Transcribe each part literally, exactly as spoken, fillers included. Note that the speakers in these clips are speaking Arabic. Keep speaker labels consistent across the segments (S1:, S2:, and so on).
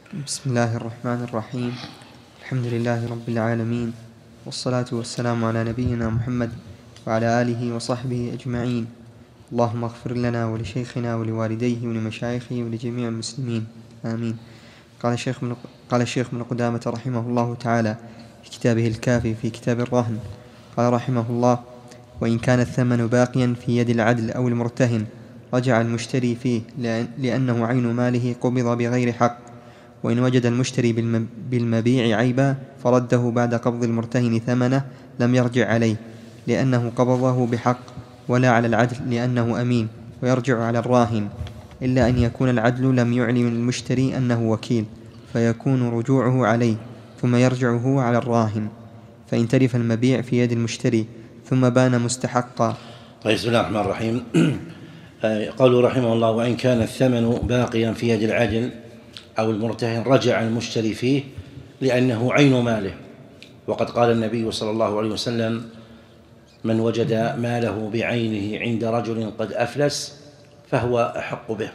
S1: بسم الله الرحمن الرحيم. الحمد لله رب العالمين، والصلاة والسلام على نبينا محمد وعلى آله وصحبه أجمعين. اللهم اغفر لنا ولشيخنا ولوالديه ولمشايخه ولجميع المسلمين، آمين. قال الشيخ من قال الشيخ ابن قدامة رحمه الله تعالى في كتابه الكافي في كتاب الرهن، قال رحمه الله: وإن كان الثمن باقيا في يد العدل أو المرتهن رجع المشتري فيه لأنه عين ماله قبض بغير حق، وإن وجد المشتري بالمبيع عيبا فرده بعد قبض المرتهن ثمنه لم يرجع عليه لأنه قبضه بحق، ولا على العدل لأنه أمين، ويرجع على الراهن، إلا أن يكون العدل لم يعلم المشتري أنه وكيل فيكون رجوعه عليه، ثم يرجع هو على الراهن. فإن تلف المبيع في يد المشتري ثم بان مستحقا.
S2: بسم الله الرحمن الرحيم. قوله رحمه الله: وإن كان الثمن باقيا في يد العدل أو المرتهن رجع المشتري فيه لأنه عين ماله. وقد قال النبي صلى الله عليه وسلم: من وجد ماله بعينه عند رجل قد أفلس فهو أحق به.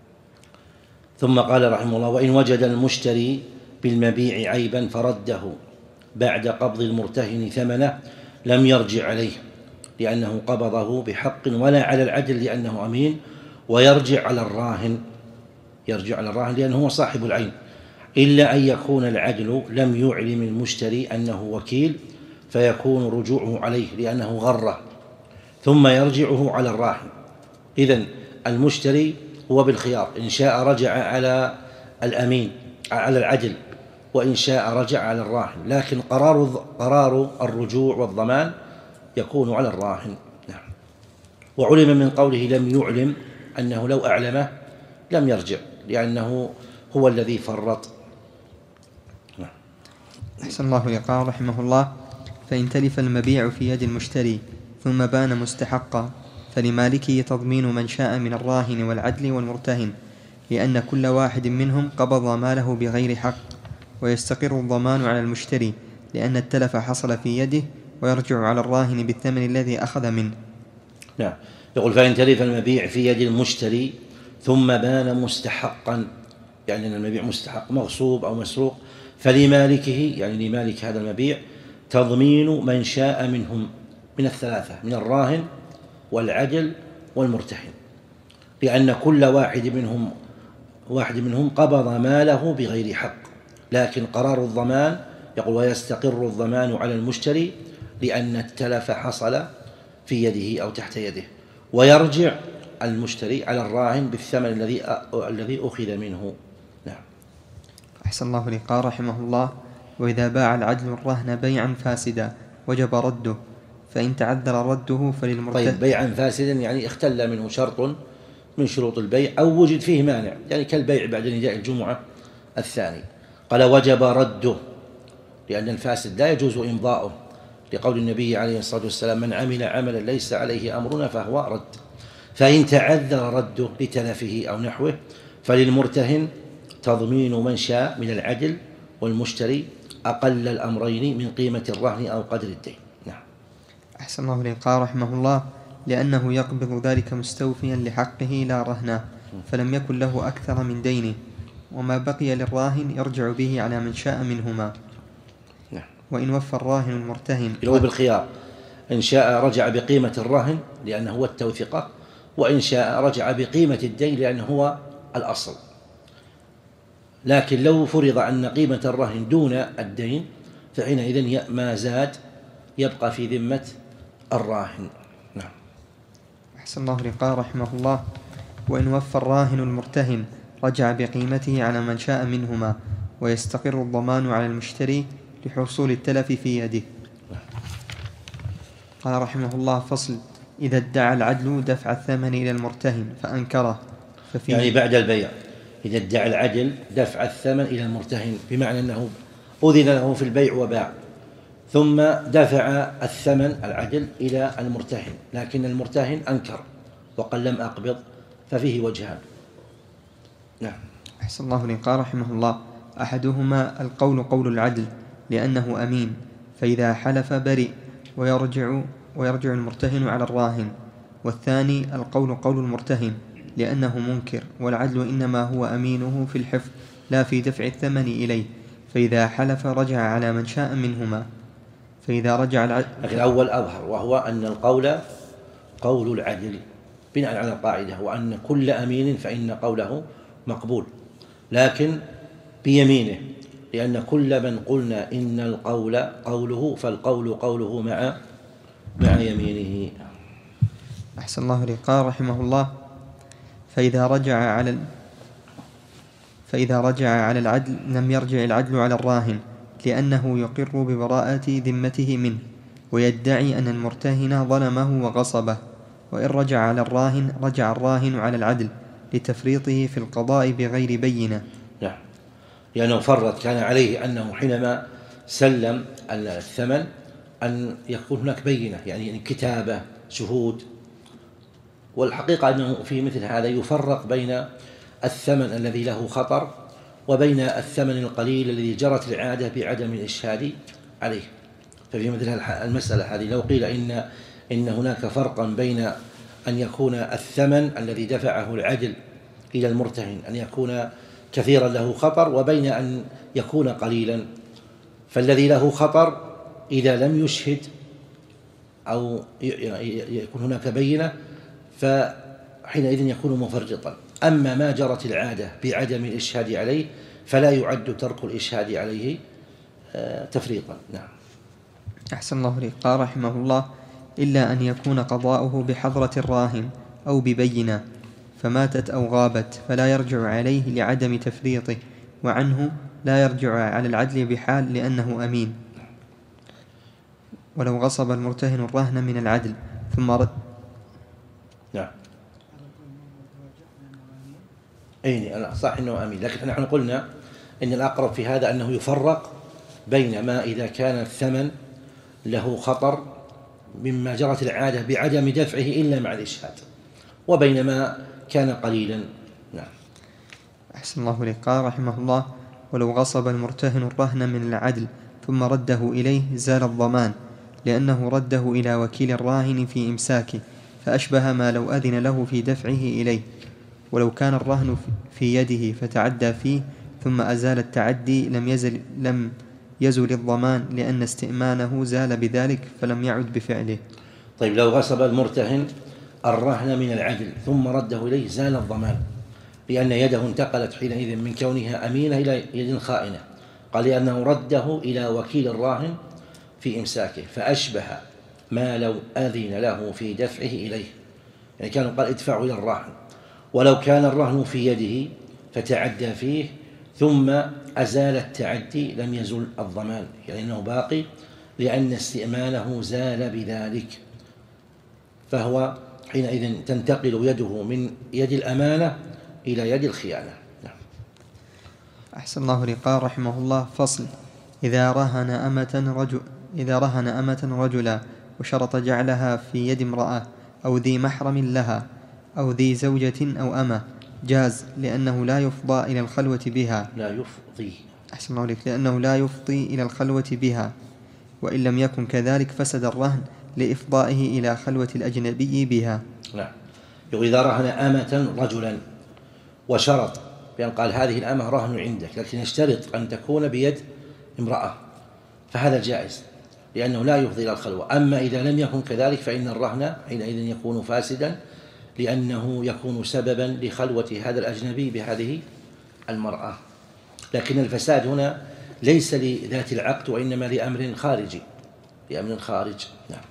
S2: ثم قال رحمه الله: وإن وجد المشتري بالمبيع عيبا فرده بعد قبض المرتهن ثمنه لم يرجع عليه لأنه قبضه بحق، ولا على العدل لأنه أمين، ويرجع على الراهن يرجع على الراهن لأنه هو صاحب العين، إلا أن يكون العدل لم يعلم المشتري أنه وكيل فيكون رجوعه عليه لأنه غره، ثم يرجعه على الراهن. إذن المشتري هو بالخيار، إن شاء رجع على الأمين على العدل، وإن شاء رجع على الراهن، لكن قرار قرار الرجوع والضمان يكون على الراهن. نعم. وعلم من قوله لم يعلم أنه لو أعلمه لم يرجع لأنه هو الذي فرط. نعم.
S1: أحسن الله لقاء رحمه الله: فإن تلف المبيع في يد المشتري ثم بان مستحقا فلمالكه تضمين من شاء من الراهن والعدل والمرتهن، لأن كل واحد منهم قبض ماله بغير حق، ويستقر الضمان على المشتري لأن التلف حصل في يده، ويرجع على الراهن بالثمن الذي أخذ منه.
S2: نعم. يقول: فإن تلف المبيع في يد المشتري ثم بان مستحقا، يعني أن المبيع مستحق مغصوب أو مسروق، فلمالكه يعني لمالك هذا المبيع تضمين من شاء منهم من الثلاثة، من الراهن والعدل والمرتهن، لأن كل واحد منهم واحد منهم قبض ماله بغير حق، لكن قرار الضمان يقول: ويستقر الضمان على المشتري لأن التلف حصل في يده أو تحت يده، ويرجع المشتري على الراهن بالثمن الذي الذي أخذ منه. نعم.
S1: أحسن الله لقاء رحمه الله: وإذا باع العدل الرهن بيعا فاسدا وجب رده، فإن تعذر رده فللمرتهن.
S2: طيب، بيعا فاسدا يعني اختل منه شرط من شروط البيع أو وجد فيه مانع، يعني كالبيع بعد نداء الجمعة الثاني. قال: وجب رده، لأن الفاسد لا يجوز إمضاؤه، لقول النبي عليه الصلاة والسلام: من عمل عملا ليس عليه أمرنا فهو رد. فإن تعذر رده لتلفه أو نحوه فللمرتهن تضمين من شاء من العدل والمشتري أقل الأمرين من قيمة الرهن أو قدر الدين. نعم.
S1: أحسن الله لقاء رحمه الله: لأنه يقبض ذلك مستوفيا لحقه لا رهنا، فلم يكن له أكثر من دينه، وما بقي للراهن يرجع به على من شاء منهما.
S2: نعم.
S1: وإن وفى الراهن المرتهن
S2: هو بالخيار، إن شاء رجع بقيمة الرهن لأنه هو التوثقة، وإن شاء رجع بقيمة الدين لأنه هو الأصل. لكن لو فرض أن قيمة الرهن دون الدين فحينئذ ما زاد يبقى في ذمة الراهن. نعم.
S1: أحسن الله لقاء رحمه الله: وإن وفى الراهن المرتهن رجع بقيمته على من شاء منهما، ويستقر الضمان على المشتري لحصول التلف في يده. قال رحمه الله: فصل: إذا ادعى العدل دفع الثمن إلى المرتهن فأنكره ففيه.
S2: يعني بعد البيع، إذا ادعى العدل دفع الثمن إلى المرتهن، بمعنى أنه أذن له في البيع وباع، ثم دفع الثمن العدل إلى المرتهن، لكن المرتهن أنكر وقال لم أقبض، ففيه وجهان. نعم.
S1: أحسن الله لقاء رحمه الله: أحدهما القول قول العدل لأنه أمين، فإذا حلف برئ، ويرجع, ويرجع المرتهن على الراهن. والثاني القول قول المرتهن لأنه منكر، والعدل إنما هو أمينه في الحفظ لا في دفع الثمن إليه، فإذا حلف رجع على من شاء منهما. فإذا رجع العدل،
S2: لكن الأول أظهر، وهو أن القول قول العدل بناء على القاعدة، وأن كل أمين فإن قوله مقبول، لكن بيمينه، لأن كل من قلنا إن القول قوله فالقول قوله مع مع يمينه.
S1: أحسن الله إليك. قال رحمه الله: فإذا رجع على فإذا رجع على العدل لم يرجع العدل على الراهن، لأنه يقر ببراءة ذمته منه ويدعي أن المرتهن ظلمه وغصبه. وإن رجع على الراهن رجع الراهن على العدل لتفريطه في القضاء بغير بينة.
S2: نعم، لأنه فرط، كان عليه أنه حينما سلم الثمن أن يكون هناك بينة، يعني كتابة، شهود. والحقيقة أنه في مثل هذا يفرق بين الثمن الذي له خطر وبين الثمن القليل الذي جرت العادة بعدم الإشهاد عليه. ففي مثل المسألة هذه لو قيل إن إن هناك فرقا بين أن يكون الثمن الذي دفعه العدل إلى المرتهن أن يكون كثيرا له خطر، وبين أن يكون قليلا، فالذي له خطر إذا لم يشهد أو يكون هناك بينة فحينئذ يكون مفرطا. أما ما جرت العادة بعدم الإشهاد عليه فلا يعد ترك الإشهاد عليه تفريطا. نعم.
S1: أحسن الله إليك. قال رحمه الله: إلا أن يكون قضاؤه بحضرة الراهن أو ببينة فماتت أو غابت فلا يرجع عليه لعدم تفريطه، وعنه لا يرجع على العدل بحال لأنه أمين. ولو غصب المرتهن الرهن من العدل ثم رد.
S2: نعم. أي صح أنه أمين، لكن نحن قلنا إن الأقرب في هذا أنه يفرق بين ما إذا كان الثمن له خطر مما جرت العادة بعدم دفعه إلا مع الإشهاد، وبين ما كان قليلا. نعم.
S1: أحسن الله إليك. قال رحمه الله: ولو غصب المرتهن الرهن من العدل ثم رده إليه زال الضمان، لأنه رده إلى وكيل الراهن في إمساكه، فأشبه ما لو أذن له في دفعه إليه. ولو كان الرهن في يده فتعدى فيه ثم أزال التعدي لم يزل, لم يزل الضمان، لأن استئمانه زال بذلك فلم يعد بفعله.
S2: طيب، لو غصب المرتهن الرهن من العدل ثم رده إليه زال الضمان، لأن يده انتقلت حينئذ من كونها أمينة إلى يد خائنة. قال لأنه رده إلى وكيل الراهن في إمساكه، فأشبه ما لو أذن له في دفعه إليه، يعني كان قال ادفعوا إلى الراهن. ولو كان الرهن في يده فتعدى فيه ثم أزال التعدي لم يزل الضمان، يعني أنه باقي، لأن استئمانه زال بذلك، فهو حينئذ تنتقل يده من يد الأمانة إلى يد الخيانة. نعم.
S1: أحسن الله إليك. قال رحمه الله: فصل: إذا رهن أمة رجل إذا رهن أمة رجلا وشرط جعلها في يد امرأة أو ذي محرم لها أو ذي زوجة أو أمة جاز، لأنه لا يفضى إلى الخلوة بها.
S2: لا يفضي.
S1: أحسن الله عليك. لأنه لا يفضي إلى الخلوة بها، وإن لم يكن كذلك فسد الرهن لإفضائه إلى خلوة الأجنبي بها.
S2: نعم. إذا رهن أمة رجلا وشرط بأن قال هذه الأمة رهن عندك، لكن يشترط أن تكون بيد امرأة، فهذا جائز لأنه لا يفضي إلى الخلوة. أما إذا لم يكن كذلك فإن الرهن حينئذ يكون فاسدا، لأنه يكون سببا لخلوة هذا الأجنبي بهذه المرأة. لكن الفساد هنا ليس لذات العقد، وإنما لأمر خارجي لأمر خارج. نعم.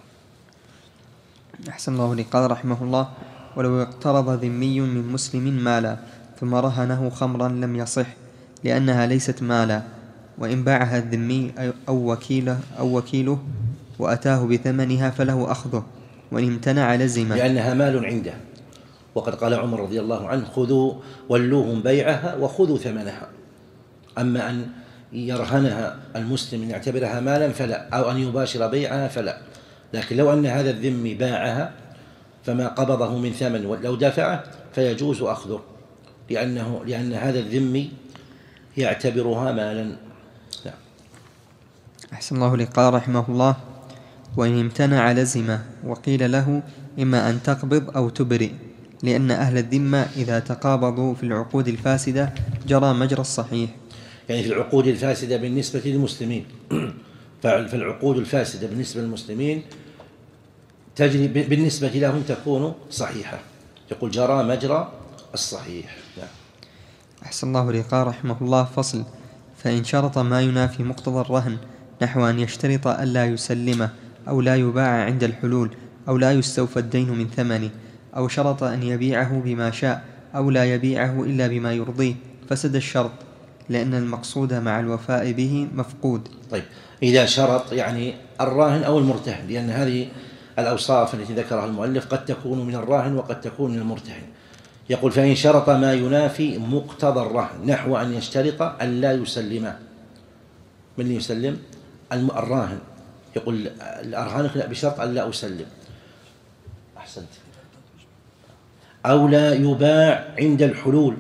S1: أحسن الله لي. قال رحمه الله: ولو اقترض ذمي من مسلم مالا ثم رهنه خمرا لم يصح، لأنها ليست مالا، وإن باعها الذمي أو وكيله, أو وكيله وأتاه بثمنها فله أخذه، وإن امتنع لزمه،
S2: لأنها مال عنده. وقد قال عمر رضي الله عنه: خذوا ولوهم بيعها وخذوا ثمنها. أما أن يرهنها المسلم أن يعتبرها مالا فلا، أو أن يباشر بيعها فلا. لكن لو أن هذا الذمي باعها فما قبضه من ثمن لو دفعه فيجوز أخذه، لأنه لأن هذا الذمي يعتبرها مالا. نعم.
S1: أحسن الله لي. قال رحمه الله: وإن امتنع لزمه، وقيل له إما أن تقبض أو تبرئ، لأن أهل الذمة إذا تقابضوا في العقود الفاسدة جرى مجرى الصحيح.
S2: يعني في العقود الفاسدة بالنسبة للمسلمين فالعقود الفاسدة بالنسبة للمسلمين تجري بالنسبة لهم تكون صحيحة، يقول جرى مجرى الصحيح. نعم.
S1: أحسن الله إليك. رحمه الله. فصل: فإن شرط ما ينافي مقتضى الرهن نحو أن يشترط ألا يسلمه أو لا يباع عند الحلول أو لا يستوفى الدين من ثمنه أو شرط أن يبيعه بما شاء أو لا يبيعه إلا بما يرضيه فسد الشرط، لأن المقصود مع الوفاء به مفقود.
S2: طيب، إذا شرط يعني الراهن أو المرتهن، لأن هذه الأوصاف التي ذكرها المؤلف قد تكون من الراهن وقد تكون من المرتهن. يقول: فإن شرط ما ينافي مقتضى الرهن نحو أن يشترط أن لا يسلمه. من اللي يسلم؟ الراهن. يقول الأرهان بشرط أن لا أسلم. أحسنت. أو لا يباع عند الحلول،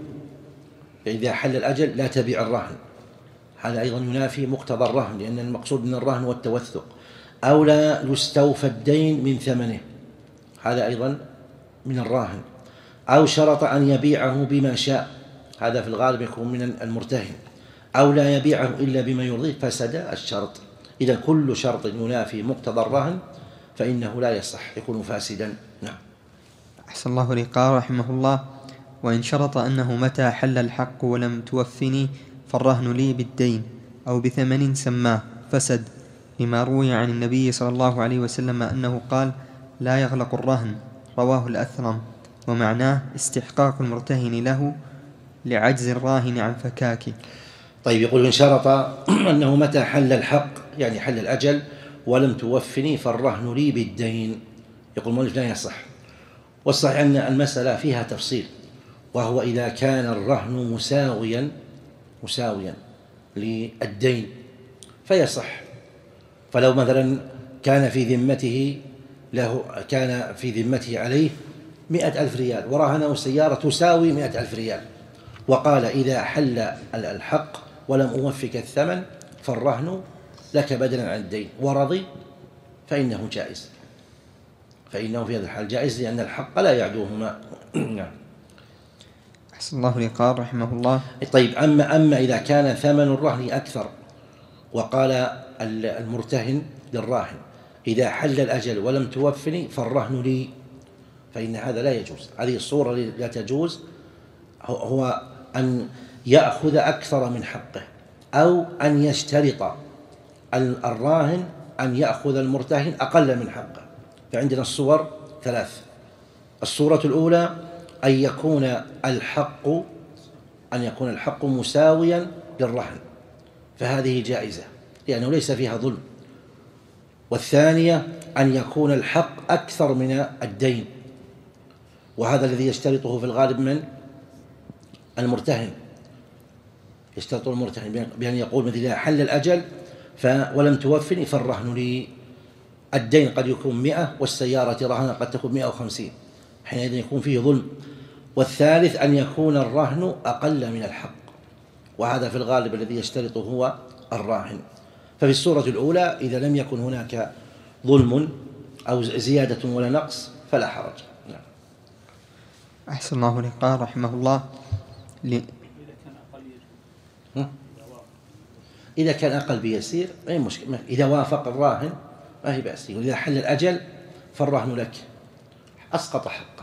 S2: إذا حل الأجل لا تبيع الرهن، هذا أيضا ينافي مقتضى الرهن، لأن المقصود من الرهن هو التوثق. أو لا يستوفى الدين من ثمنه، هذا أيضا من الراهن. أو شرط أن يبيعه بما شاء، هذا في الغالب يكون من المرتهن. أو لا يبيعه إلا بما يرضيه فسد الشرط. إذا كل شرط ينافي مقتضى الرهن فإنه لا يصح، يكون فاسدا. نعم.
S1: أحسن الله إليك. رحمه الله: وإن شرط أنه متى حل الحق ولم توفني فالرهن لي بالدين أو بثمن سماه فسد، لما روي عن النبي صلى الله عليه وسلم أنه قال: لا يغلق الرهن، رواه الأثرم، ومعناه استحقاق المرتهن له لعجز الراهن عن فكاكه.
S2: طيب، يقول: إن شرط أنه متى حل الحق يعني حل الأجل ولم توفني فالرهن لي بالدين، يقول المؤلف لا يصح. والصحيح أن المسألة فيها تفصيل، وهو إذا كان الرهن مساويا مساويا للدين فيصح. فلو مثلا كان في ذمته له كان في ذمته عليه مئة ألف ريال ورهنه سيارة تساوي مئة ألف ريال، وقال: إذا حل الحق ولم أوفك الثمن فالرهن لك بدلا عن الدين، ورضي، فإنه جائز، فإنه في هذا الحال جائز، لأن الحق لا يعدوهما. نعم.
S1: أحسن الله إليك. رحمه الله.
S2: طيب، أما أما إذا كان ثمن الرهن أكثر وقال المرتهن للراهن: إذا حل الأجل ولم توفني فالرهن لي، فإن هذا لا يجوز. هذه الصورة لا تجوز، هو أن يأخذ أكثر من حقه أو أن يشترط الراهن أن يأخذ المرتهن أقل من حقه. فعندنا الصور ثلاث: الصورة الأولى أن يكون الحق أن يكون الحق مساويا للرهن، فهذه جائزة لأنه ليس فيها ظلم. والثانية أن يكون الحق أكثر من الدين، وهذا الذي يشترطه في الغالب من المرتهن، يشترط المرتهن بأن يقول مثل: إذا حل الأجل ولم توفني فالرهن لي. الدين قد يكون مئة والسيارة رهنة قد تكون مئة وخمسين، حينئذ يكون فيه ظلم. والثالث أن يكون الرهن أقل من الحق، وهذا في الغالب الذي يشترطه هو الراهن. ففي الصورة الأولى إذا لم يكن هناك ظلم أو زيادة ولا نقص فلا حرج. نعم.
S1: أحسن الله إليك. رحمه الله: ل...
S2: إذا كان أقل بيسير أي مشكلة، إذا وافق الراهن ما هي بأس. إذا حل الأجل فالرهن لك، أسقط حقه.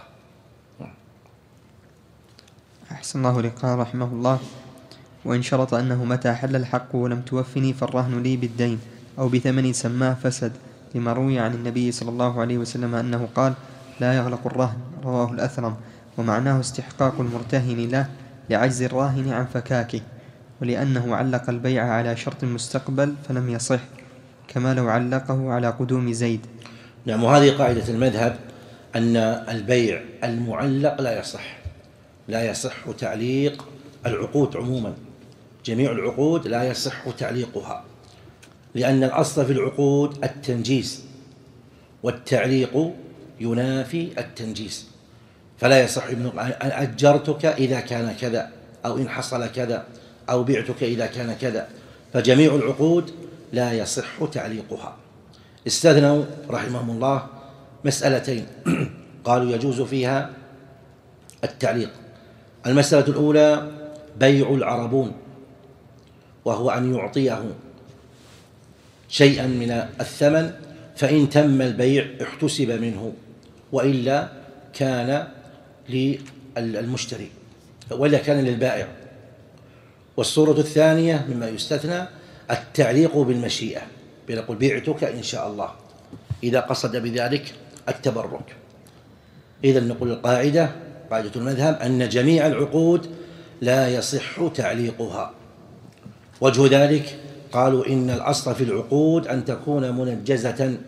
S1: أحسن الله إليك. رحمه الله: وإن شرط أنه متى حل الحق ولم توفني فالرهن لي بالدين أو بثمن سماه فسد، لما روي عن النبي صلى الله عليه وسلم أنه قال: لا يغلق الرهن، رواه الأثرم، ومعناه استحقاق المرتهن له لعجز الراهن عن فكاكه، ولأنه علق البيع على شرط مستقبل فلم يصح، كما لو علقه على قدوم زيد.
S2: نعم. وهذه قاعدة المذهب أن البيع المعلق لا يصح، لا يصح تعليق العقود عموما، جميع العقود لا يصح تعليقها، لأن الأصل في العقود التنجيز، والتعليق ينافي التنجيز، فلا يصح أجرتك إذا كان كذا، أو إن حصل كذا، أو بعتك إذا كان كذا، فجميع العقود لا يصح تعليقها. استثنوا رحمهم الله مسألتين، قالوا يجوز فيها التعليق. المسألة الأولى بيع العربون، وهو أن يعطيه شيئا من الثمن، فإن تم البيع احتسب منه، وإلا كان للمشتري، وإلا كان للبائع. والصورة الثانية مما يستثنى التعليق بالمشيئة، بنقول بعتك إن شاء الله، إذا قصد بذلك التبرك. إذا نقول القاعدة، قاعدة المذهب، أن جميع العقود لا يصح تعليقها. وجه ذلك قالوا إن الأصل في العقود أن تكون منجزة،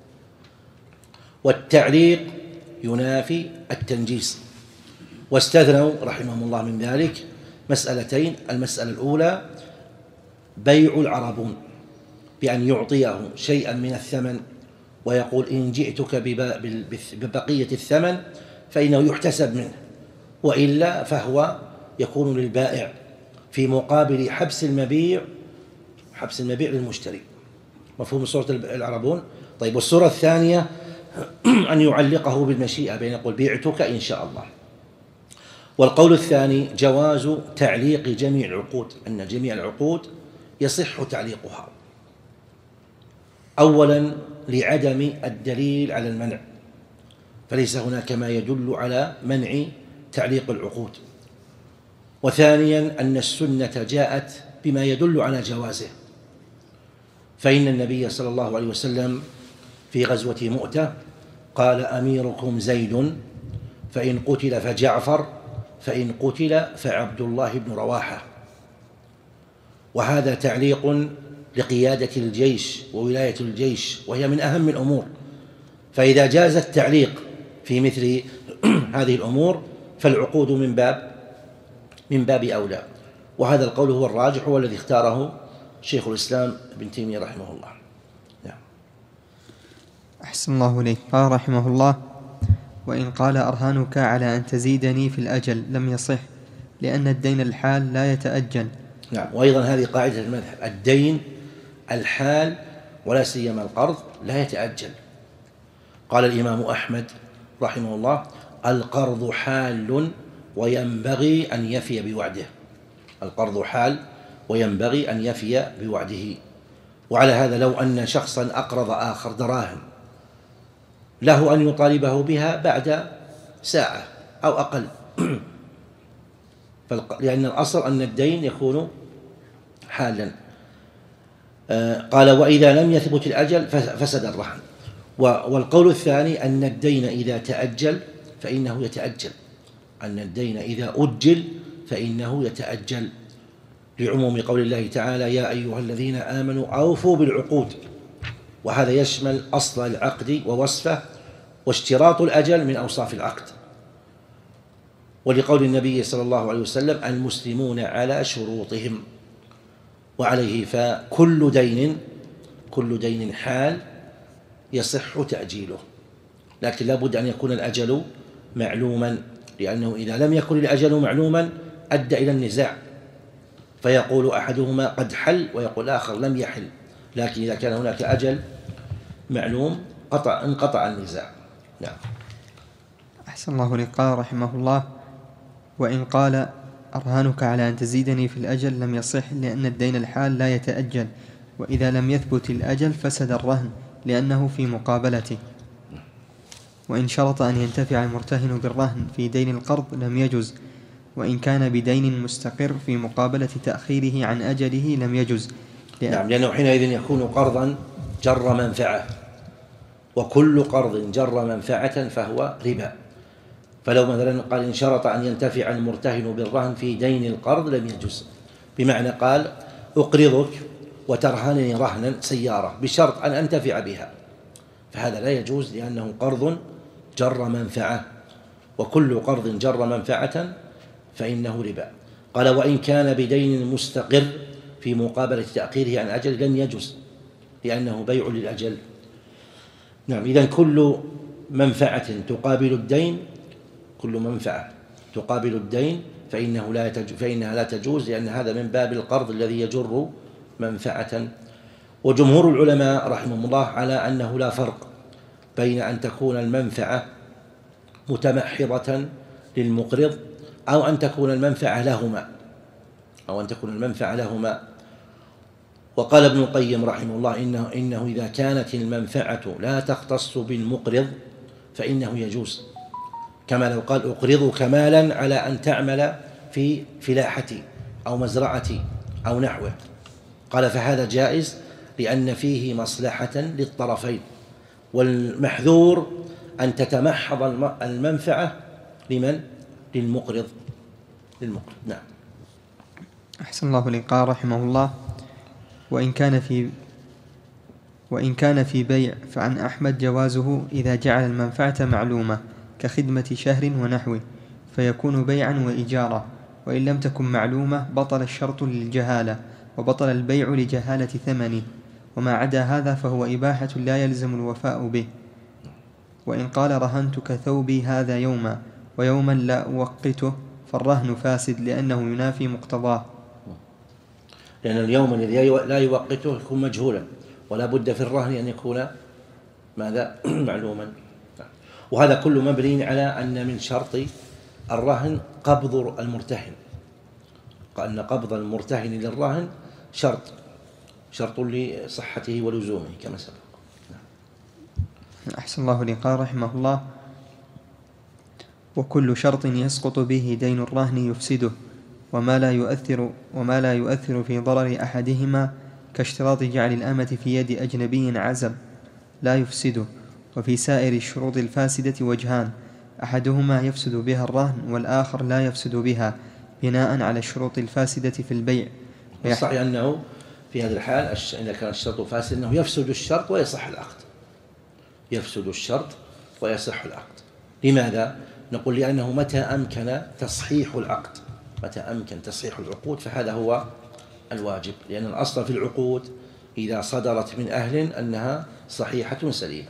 S2: والتعليق ينافي التنجيز. واستثنوا رحمهم الله من ذلك مسألتين: المسألة الأولى بيع العربون، بأن يعطيه شيئا من الثمن ويقول إن جئتك ببقية الثمن فإنه يحتسب منه، وإلا فهو يكون للبائع في مقابل حبس المبيع، حبس المبيع للمشتري. مفهوم صورة العربون؟ طيب، والصورة الثانية أن يعلقه بالمشيئة، بين يقول بعتك إن شاء الله. والقول الثاني جواز تعليق جميع العقود، أن جميع العقود يصح تعليقها. أولا لعدم الدليل على المنع، فليس هناك ما يدل على منع تعليق العقود. وثانيا أن السنة جاءت بما يدل على جوازه، فإن النبي صلى الله عليه وسلم في غزوة مؤتة قال أميركم زيد، فإن قتل فجعفر، فإن قتل فعبد الله بن رواحة. وهذا تعليق لقيادة الجيش وولاية الجيش، وهي من أهم الأمور، فإذا جاز التعليق في مثل هذه الأمور فالعقود من باب من باب أولى. وهذا القول هو الراجح، هو الذي اختاره شيخ الإسلام ابن تيمية رحمه الله. نعم.
S1: أحسن الله إليك. قال رحمه الله: وإن قال أرهانك على أن تزيدني في الأجل لم يصح، لأن الدين الحال لا يتأجل.
S2: نعم. وأيضا هذه قاعدة المذهب، الدين الحال ولا سيما القرض لا يتأجل. قال الإمام أحمد رحمه الله: القرض حال وينبغي أن يفي بوعده. القرض حال وينبغي أن يفي بوعده. وعلى هذا لو أن شخصا أقرض آخر دراهم له أن يطالبه بها بعد ساعة أو أقل، لأن الأصل أن الدين يكون حالا. قال: وإذا لم يثبت الأجل فسد الرهن. والقول الثاني أن الدين إذا تأجل فإنه يتأجل، أن الدين إذا أجل فإنه يتأجل، لعموم قول الله تعالى: يا أيها الذين آمنوا أوفوا بالعقود. وهذا يشمل أصل العقد ووصفه، واشتراط الأجل من أوصاف العقد. ولقول النبي صلى الله عليه وسلم: المسلمون على شروطهم. وعليه فكل دين كل دين حال يصح تأجيله، لكن لا بد أن يكون الأجل معلوما، لأنه إذا لم يكن الأجل معلوما أدى إلى النزاع، فيقول أحدهما قد حل ويقول الآخر لم يحل. لكن إذا كان هناك أجل معلوم قطع انقطع النزاع. نعم.
S1: أحسن الله إليك. قال رحمه الله: وإن قال أرهانك على أن تزيدني في الأجل لم يصح، لأن الدين الحال لا يتأجل، وإذا لم يثبت الأجل فسد الرهن لأنه في مقابلته. وإن شرط أن ينتفع المرتهن بالرهن في دين القرض لم يجز، وإن كان بدين مستقر في مقابلة تأخيره عن أجله لم يجز.
S2: لأن نعم، لأنه حينئذ يكون قرضا جر منفعة، وكل قرض جر منفعة فهو ربا. فلو مثلا قال إن شرط أن ينتفع المرتهن بالرهن في دين القرض لم يجز، بمعنى قال أقرضك وترهنني رهنا سيارة بشرط أن أنتفع بها، فهذا لا يجوز، لأنه قرض جر منفعة، وكل قرض جر منفعة فإنه ربا. قال: وإن كان بدين مستقر في مقابلة تأخيره عن أجل لم يجوز، لأنه بيع للأجل. نعم. إذن كل منفعة تقابل الدين كل منفعة تقابل الدين فإنه لا فإنها لا تجوز، لأن هذا من باب القرض الذي يجر منفعة. وجمهور العلماء رحمهم الله على أنه لا فرق بين أن تكون المنفعة متمحضة للمقرض، أو أن تكون المنفعة لهما أو أن تكون المنفعة لهما. وقال ابن القيم رحمه الله إنه, إنه إذا كانت المنفعة لا تختص بالمقرض فإنه يجوز، كما لو قال أقرضك مالا على أن تعمل في فلاحتي أو مزرعتي أو نحوه، قال فهذا جائز لأن فيه مصلحة للطرفين، والمحذور أن تتمحض المنفعة لمن؟ للمقرض للمقرض نعم.
S1: أحسن الله إليك. قال رحمه الله: وإن كان في وإن كان في بيع فعن أحمد جوازه إذا جعل المنفعة معلومة كخدمة شهر ونحوه، فيكون بيعا وإجارة، وإن لم تكن معلومة بطل الشرط للجهالة، وبطل البيع لجهالة ثمنه، وما عدا هذا فهو إباحة لا يلزم الوفاء به. وإن قال رهنتك ثوبي هذا يوما ويوما لا أوقته فالرهن فاسد لأنه ينافي مقتضاه،
S2: لأن اليوم الذي لا يوقته يكون مجهولا، ولا بد في الرهن أن يكون ماذا؟ معلوما. وهذا كله مبني على أن من شرط الرهن قبض المرتهن، أن قبض المرتهن للرهن شرط شرط لصحته ولزومه كما سبق.
S1: أحسن الله إليك. قال رحمه الله: وكل شرط يسقط به دين الرهن يفسده، وما لا يؤثر وما لا يؤثر في ضرر أحدهما كاشتراط جعل الأمة في يد أجنبي عزب لا يفسده. وفي سائر الشروط الفاسدة وجهان: أحدهما يفسد بها الرهن والآخر لا يفسد بها بناء على الشروط الفاسدة في البيع.
S2: الصحيح أنه في هذه الحال إذا كان الشرط فاسد أنه يفسد الشرط ويصح العقد يفسد الشرط ويصح العقد. لماذا؟ نقول لأنه متى أمكن تصحيح العقد متى أمكن تصحيح العقود فهذا هو الواجب، لأن الأصل في العقود إذا صدرت من أهل أنها صحيحة سليمة.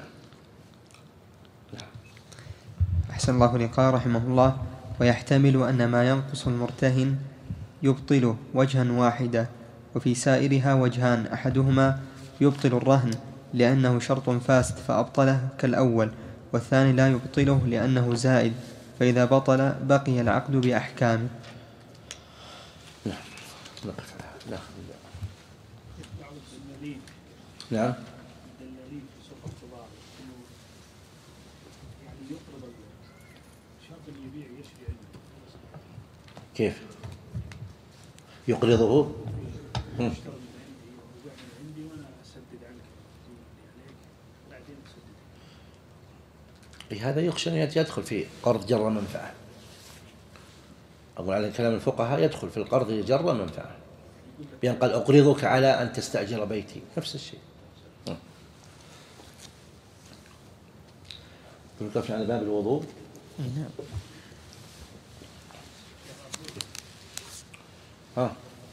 S1: أحسن الله إليك. قال رحمه الله: ويحتمل أن ما ينقص المرتهن يبطل وجها واحدا، وفي سائرها وجهان: أحدهما يبطل الرهن لأنه شرط فاسد فأبطله كالأول، والثاني لا يبطله لأنه زائد، فإذا بطل بقي العقد بأحكامه.
S2: نعم نعم كيف يقرضه؟ هذا يخشى أن يدخل في قرض جر منفعة. أقول على كلام الفقهاء يدخل في القرض جر منفعة، بأن قال أقرضك على أن تستأجر بيتي، نفس الشيء. تنكفش على باب الوضوء.
S1: نعم.
S2: ها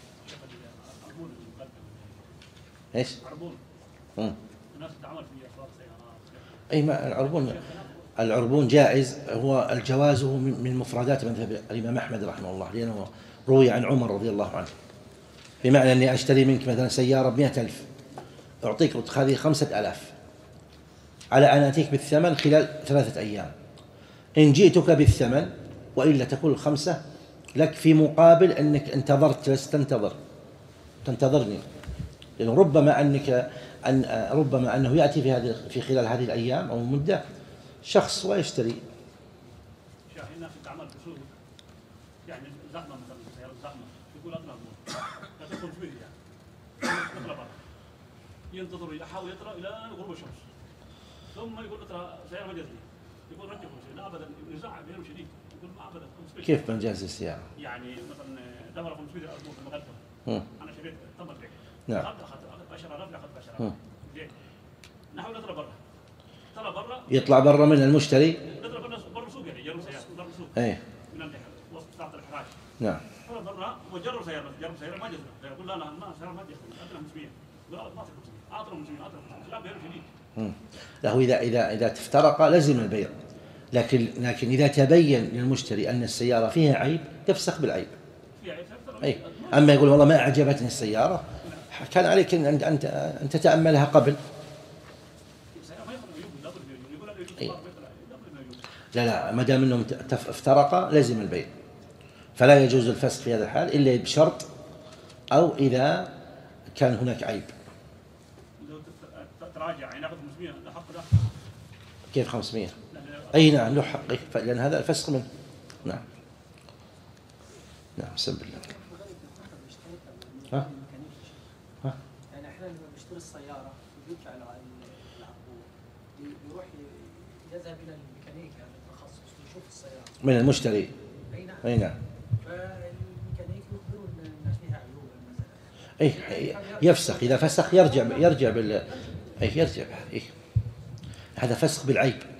S2: ايش؟ امم اي ما العربون العربون جائز، هو الجواز من مفردات مذهب الإمام أحمد رحمه الله، لأنه روي عن عمر رضي الله عنه، بمعنى أني أشتري منك مثلا سيارة بمئة ألف، أعطيك هذه خمسة ألاف على أن أتيك بالثمن خلال ثلاثة أيام، إن جئتك بالثمن وإلا تكون الخمسة لك في مقابل أنك انتظرت تنتظر تنتظرني، لأنه ربما أنك أن ربما أنه يأتي في هذه في خلال هذه الأيام أو مدة شخص ويشتري.
S3: شاهد الناس تعمل بسوق يعني زحمة مثلا سيارة زحمة يقول أطلع لا تدخل فيه يعني يطلع برا ينتظر يحاول يطلع إلى غروب الشمس ثم يقول ترى سيارة مجازية يقول رجع لا أبدا يزعل بينهم شديد يقول ما أبدا.
S2: كيف مجاز السيارة؟
S3: يعني مثلا دبر خمسمائة ألف في المغرب أنا شريت تمر بيع
S2: نعم
S3: أخذت أخذت عشرة آلاف أخذت عشرة آلاف ليه؟ نحاول نطلع برا طلع برا
S2: يطلع برا من المشتري
S3: نطلع برا برا سوق يعني جرب سيارة برا سوق
S2: ايه
S3: من وسط ساعة الحراج
S2: نعم
S3: طلع برا وجرب سيارة جرب سيارة ما جزنا يقول لا لا ما سيارة ما جزنا أعطنا خمسمائة يقول ما في خمسمائة أعطنا خمسمائة أعطنا خمسمائة لا بيع شديد.
S2: له إذا إذا إذا تفترق لزم البيع، لكن لكن إذا تبين للمشتري أن السيارة فيها عيب تفسخ بالعيب. أي أما يقول والله ما أعجبتني السيارة كان عليك أن أنت أن تتأملها قبل. لا لا، ما دام انهم تف- افترقا لازم البيع، فلا يجوز الفسخ في هذا الحال إلا بشرط أو إذا كان هناك عيب.
S3: لو تت- تراجع يعني ناخذ خمسمية حق له.
S2: كيف خمسمية؟
S3: لأن-
S2: أي نعم له حق، لأن هذا الفسخ منه. نعم نعم بسم الله. ها؟ ها؟
S4: يعني احيانا لما بيشتري السياره وبيدفع العقود بيروح يذهب الى الميكانيكي يعني التخصص ويشوف السياره
S2: من المشتري.
S4: اي نعم.
S2: أي نعم.
S4: فالميكانيكي يخبره ان فيها عيوب مثلا.
S2: أي يفسخ، إذا فسخ يرجع يرجع بال أي يرجع. أي هذا فسخ بالعيب.